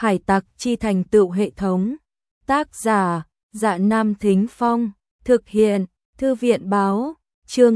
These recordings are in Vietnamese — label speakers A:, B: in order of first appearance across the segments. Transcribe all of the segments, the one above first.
A: Hải tặc chi thành tựu hệ thống. Tác giả, Dạ Nam Thính Phong. Thực hiện, Thư viện báo. Chương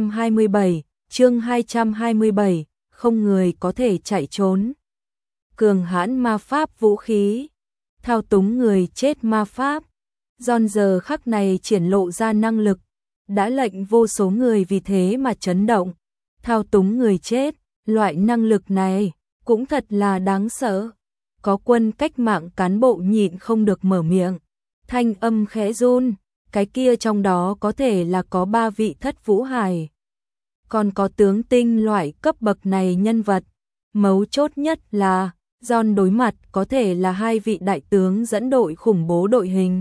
A: 227, không người có thể chạy trốn. Cường hãn ma pháp vũ khí. Thao túng người chết ma pháp. John giờ khắc này triển lộ ra năng lực, đã lệnh vô số người vì thế mà chấn động. Thao túng người chết, loại năng lực này cũng thật là đáng sợ. Có quân cách mạng cán bộ nhịn không được mở miệng, thanh âm khẽ run, cái kia trong đó có thể là có 3 vị thất vũ hải. Còn có tướng tinh loại cấp bậc này nhân vật, mấu chốt nhất là John đối mặt có thể là 2 vị đại tướng dẫn đội khủng bố đội hình.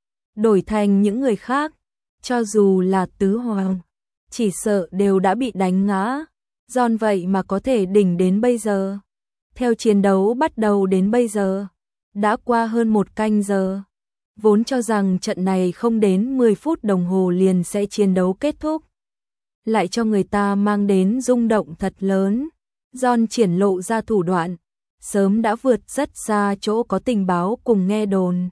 A: Đổi thành những người khác, cho dù là tứ hoàng, chỉ sợ đều đã bị đánh ngã. John vậy mà có thể đỉnh đến bây giờ. Theo chiến đấu bắt đầu đến bây giờ, đã qua hơn 1 canh giờ. Vốn cho rằng trận này không đến 10 phút đồng hồ liền sẽ chiến đấu kết thúc, lại cho người ta mang đến rung động thật lớn. John triển lộ ra thủ đoạn, sớm đã vượt rất xa chỗ có tình báo cùng nghe đồn.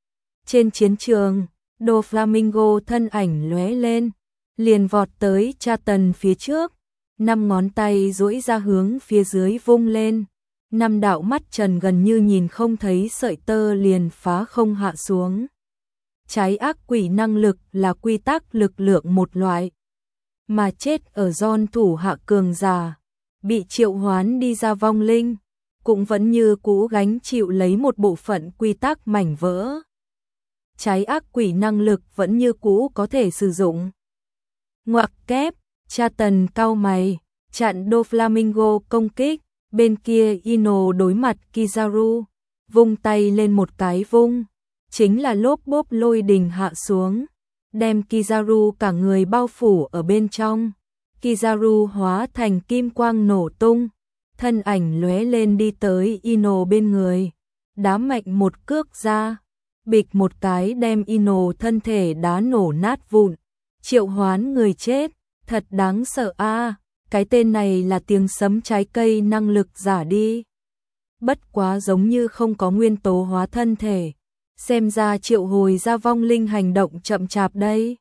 A: Trên chiến trường, Doflamingo thân ảnh lóe lên, liền vọt tới Charlton phía trước, 5 ngón tay duỗi ra hướng phía dưới vung lên. 5 đạo mắt trần gần như nhìn không thấy sợi tơ liền phá không hạ xuống. Trái ác quỷ năng lực là quy tắc lực lượng một loại, mà chết ở John thủ hạ cường giả, bị triệu hoán đi ra vong linh, cũng vẫn như cũ gánh chịu lấy một bộ phận quy tắc mảnh vỡ. Trái ác quỷ năng lực vẫn như cũ có thể sử dụng. Ngoặc kép, Charlton cau mày, chặn Doflamingo công kích. Bên kia Ino đối mặt Kizaru, vung tay lên một cái vung, chính là lốp bốp lôi đình hạ xuống, đem Kizaru cả người bao phủ ở bên trong. Kizaru hóa thành kim quang nổ tung, thân ảnh lóe lên đi tới Ino bên người, đá mạnh một cước ra, bịch một cái đem Ino thân thể đá nổ nát vụn. Triệu hoán người chết, thật đáng sợ a. Cái tên này là tiếng sấm trái cây năng lực giả đi. Bất quá giống như không có nguyên tố hóa thân thể. Xem ra triệu hồi ra vong linh hành động chậm chạp đây.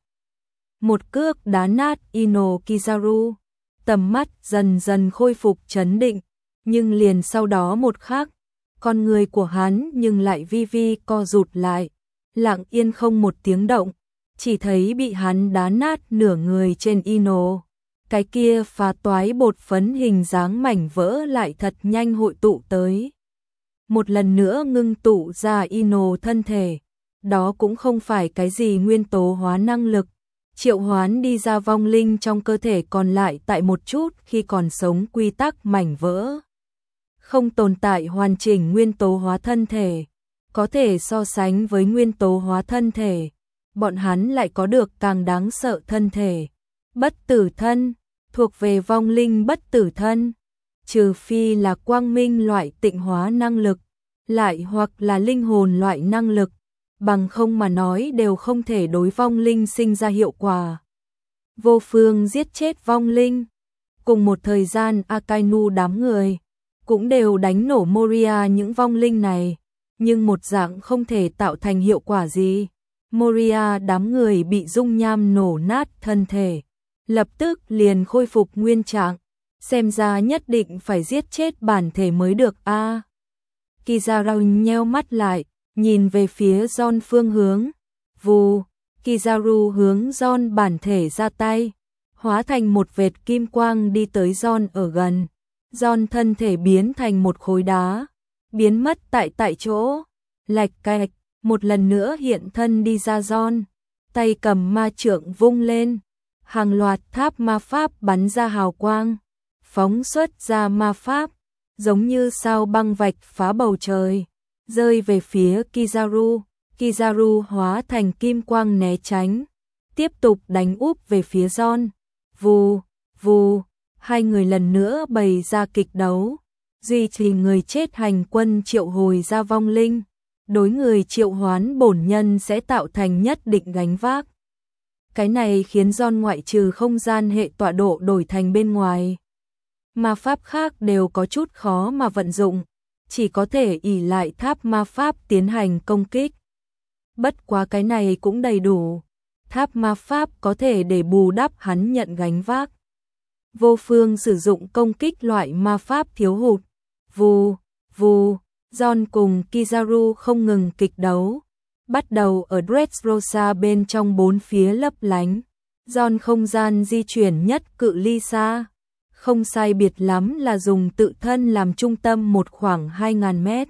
A: Một cước đá nát Ino Kizaru. Tầm mắt dần dần khôi phục trấn định. Nhưng liền sau đó một khắc, con người của hắn nhưng lại vi vi co rụt lại. Lặng yên không một tiếng động. Chỉ thấy bị hắn đá nát nửa người trên Ino. Cái kia phá toái bột phấn hình dáng mảnh vỡ lại thật nhanh hội tụ tới. Một lần nữa ngưng tụ ra Ino thân thể. Đó cũng không phải cái gì nguyên tố hóa năng lực. Triệu hoán đi ra vong linh trong cơ thể còn lại tại một chút khi còn sống quy tắc mảnh vỡ. Không tồn tại hoàn chỉnh nguyên tố hóa thân thể. Có thể so sánh với nguyên tố hóa thân thể. Bọn hắn lại có được càng đáng sợ thân thể. Bất tử thân, thuộc về vong linh bất tử thân, trừ phi là quang minh loại tịnh hóa năng lực, lại hoặc là linh hồn loại năng lực, bằng không mà nói đều không thể đối vong linh sinh ra hiệu quả. Vô phương giết chết vong linh, cùng một thời gian Akainu đám người cũng đều đánh nổ Moria những vong linh này, nhưng một dạng không thể tạo thành hiệu quả gì. Moria đám người bị dung nham nổ nát thân thể, lập tức liền khôi phục nguyên trạng, xem ra nhất định phải giết chết bản thể mới được a. Kizaru nheo mắt lại, nhìn về phía John phương hướng. Vù, Kizaru hướng John bản thể ra tay, hóa thành một vệt kim quang đi tới John ở gần. John thân thể biến thành một khối đá, biến mất tại chỗ. Lạch cạch, một lần nữa hiện thân đi ra John, tay cầm ma trượng vung lên. Hàng loạt tháp ma pháp bắn ra hào quang, phóng xuất ra ma pháp, giống như sao băng vạch phá bầu trời, rơi về phía Kizaru. Kizaru hóa thành kim quang né tránh, tiếp tục đánh úp về phía John. Vù, vù, hai người lần nữa bày ra kịch đấu, duy trì người chết hành quân triệu hồi ra vong linh, đối người triệu hoán bổn nhân sẽ tạo thành nhất định gánh vác. Cái này khiến John ngoại trừ không gian hệ tọa độ đổi thành bên ngoài, ma pháp khác đều có chút khó mà vận dụng, chỉ có thể ỷ lại tháp ma pháp tiến hành công kích. Bất quá cái này cũng đầy đủ, tháp ma pháp có thể để bù đắp hắn nhận gánh vác. Vô Phương sử dụng công kích loại ma pháp thiếu hụt. Vù, vù, John cùng Kizaru không ngừng kịch đấu. Bắt đầu ở Dressrosa bên trong bốn phía lấp lánh. John không gian di chuyển nhất cự ly xa. Không sai biệt lắm là dùng tự thân làm trung tâm một khoảng 2.000 mét.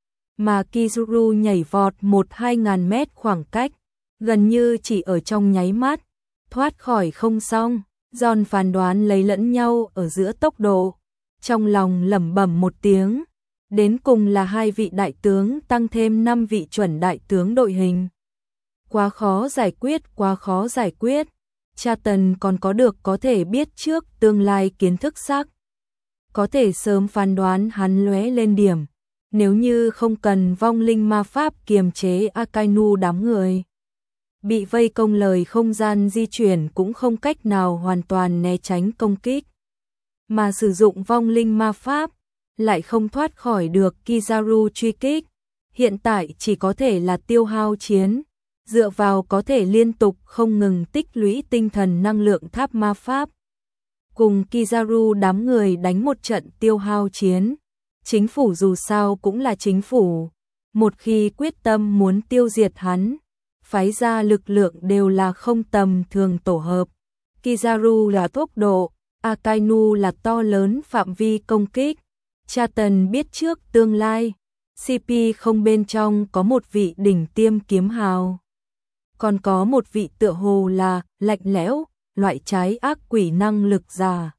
A: Mà Kizaru nhảy vọt 1-2.000 mét khoảng cách. Gần như chỉ ở trong nháy mắt. Thoát khỏi không xong. John phán đoán lấy lẫn nhau ở giữa tốc độ. Trong lòng lẩm bẩm một tiếng. Đến cùng là 2 vị đại tướng tăng thêm 5 vị chuẩn đại tướng đội hình. Quá khó giải quyết, quá khó giải quyết. Charlton còn có thể biết trước tương lai kiến thức sắc. Có thể sớm phán đoán hắn lóe lên điểm. Nếu như không cần vong linh ma pháp kiềm chế Akainu đám người. Bị vây công lời không gian di chuyển cũng không cách nào hoàn toàn né tránh công kích. Mà sử dụng vong linh ma pháp, lại không thoát khỏi được Kizaru truy kích. Hiện tại chỉ có thể là tiêu hao chiến, dựa vào có thể liên tục không ngừng tích lũy tinh thần năng lượng tháp ma pháp. Cùng Kizaru đám người đánh một trận tiêu hao chiến. Chính phủ dù sao cũng là chính phủ. Một khi quyết tâm muốn tiêu diệt hắn, phái ra lực lượng đều là không tầm thường tổ hợp. Kizaru là tốc độ, Akainu là to lớn phạm vi công kích. Charlton biết trước tương lai. CP không bên trong có một vị đỉnh tiêm kiếm hào. Còn có một vị tựa hồ là lạnh lẽo, loại trái ác quỷ năng lực giả.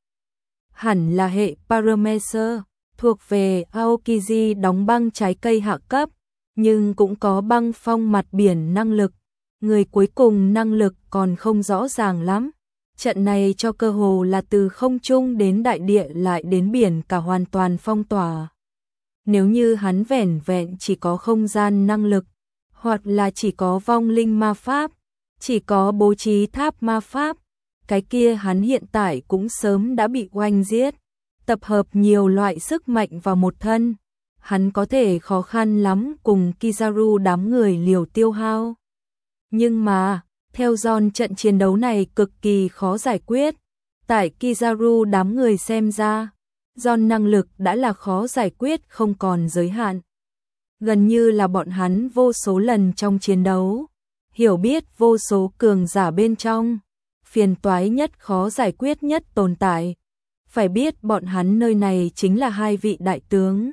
A: Hẳn là hệ Paramecer, thuộc về Aokiji đóng băng trái cây hạ cấp, nhưng cũng có băng phong mặt biển năng lực. Người cuối cùng năng lực còn không rõ ràng lắm. Trận này cho cơ hồ là từ không trung đến đại địa lại đến biển cả hoàn toàn phong tỏa. Nếu như hắn vẻn vẹn chỉ có không gian năng lực, hoặc là chỉ có vong linh ma pháp, chỉ có bố trí tháp ma pháp, cái kia hắn hiện tại cũng sớm đã bị oanh giết. Tập hợp nhiều loại sức mạnh vào một thân, hắn có thể khó khăn lắm cùng Kizaru đám người liều tiêu hao. Nhưng mà, theo John trận chiến đấu này cực kỳ khó giải quyết. Tại Kizaru đám người xem ra, John năng lực đã là khó giải quyết không còn giới hạn. Gần như là bọn hắn vô số lần trong chiến đấu, hiểu biết vô số cường giả bên trong, phiền toái nhất khó giải quyết nhất tồn tại. Phải biết bọn hắn nơi này chính là 2 vị đại tướng.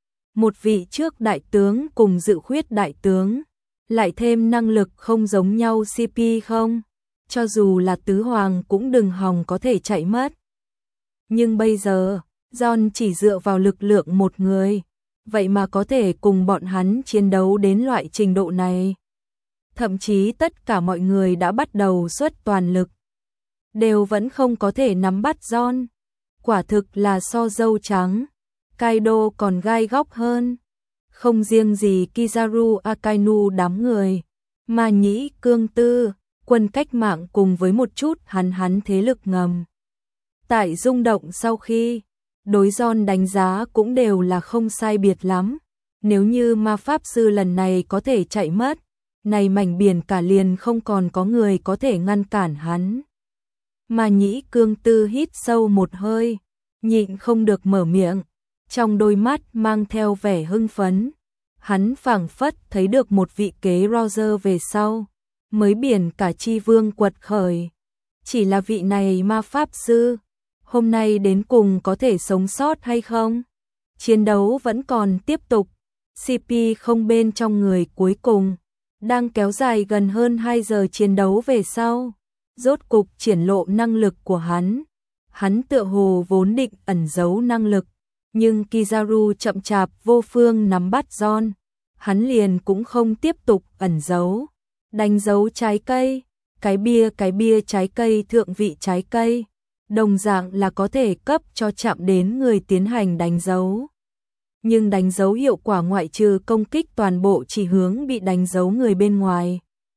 A: Một vị trước đại tướng cùng dự khuyết đại tướng, lại thêm năng lực không giống nhau CP không, cho dù là tứ hoàng cũng đừng hòng có thể chạy mất. Nhưng bây giờ, John chỉ dựa vào lực lượng một người, vậy mà có thể cùng bọn hắn chiến đấu đến loại trình độ này. Thậm chí tất cả mọi người đã bắt đầu xuất toàn lực, đều vẫn không có thể nắm bắt John. Quả thực là so dâu trắng, Kaido còn gai góc hơn. Không riêng gì Kizaru Akainu đám người, mà Nhĩ Cương Tư, quân cách mạng cùng với một chút hắn thế lực ngầm. Tại rung động sau khi, đối John đánh giá cũng đều là không sai biệt lắm. Nếu như ma pháp sư lần này có thể chạy mất, này mảnh biển cả liền không còn có người có thể ngăn cản hắn. Mà Nhĩ Cương Tư hít sâu một hơi, nhịn không được mở miệng, trong đôi mắt mang theo vẻ hưng phấn. Hắn phảng phất thấy được một vị kế Roger về sau, mới biển cả chi vương quật khởi. Chỉ là vị này ma pháp sư, hôm nay đến cùng có thể sống sót hay không? Chiến đấu vẫn còn tiếp tục, CP không bên trong người cuối cùng, đang kéo dài gần hơn 2 giờ chiến đấu về sau. Rốt cục triển lộ năng lực của hắn. Hắn tựa hồ vốn định ẩn giấu năng lực, nhưng Kizaru chậm chạp vô phương nắm bắt John. Hắn liền cũng không tiếp tục ẩn giấu. Đánh dấu trái cây, cái bia trái cây thượng vị trái cây, đồng dạng là có thể cấp cho chạm đến người tiến hành đánh dấu. Nhưng đánh dấu hiệu quả ngoại trừ công kích toàn bộ chỉ hướng bị đánh dấu người bên ngoài,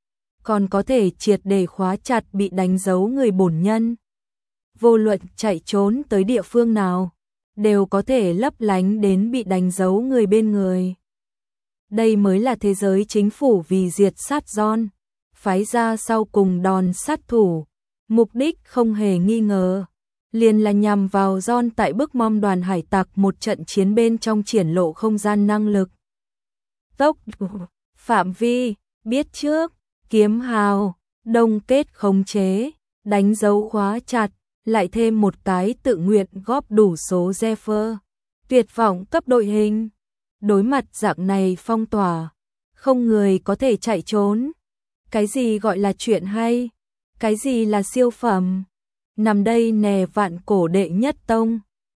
A: còn có thể triệt để khóa chặt bị đánh dấu người bổn nhân. Vô luận chạy trốn tới địa phương nào, đều có thể lấp lánh đến bị đánh dấu người bên người. Đây mới là thế giới chính phủ vì diệt sát John, phái ra sau cùng đòn sát thủ, mục đích không hề nghi ngờ, liền là nhằm vào John tại bức mom đoàn hải tặc một trận chiến bên trong triển lộ không gian năng lực. Tốc phạm vi, biết trước, kiếm hào, đông kết khống chế, đánh dấu khóa chặt, lại thêm một cái tự nguyện góp đủ số Zephyr. Tuyệt vọng cấp đội hình. Đối mặt dạng này phong tỏa, không người có thể chạy trốn. Cái gì gọi là chuyện hay? Cái gì là siêu phẩm? Nằm đây nè vạn cổ đệ nhất tông.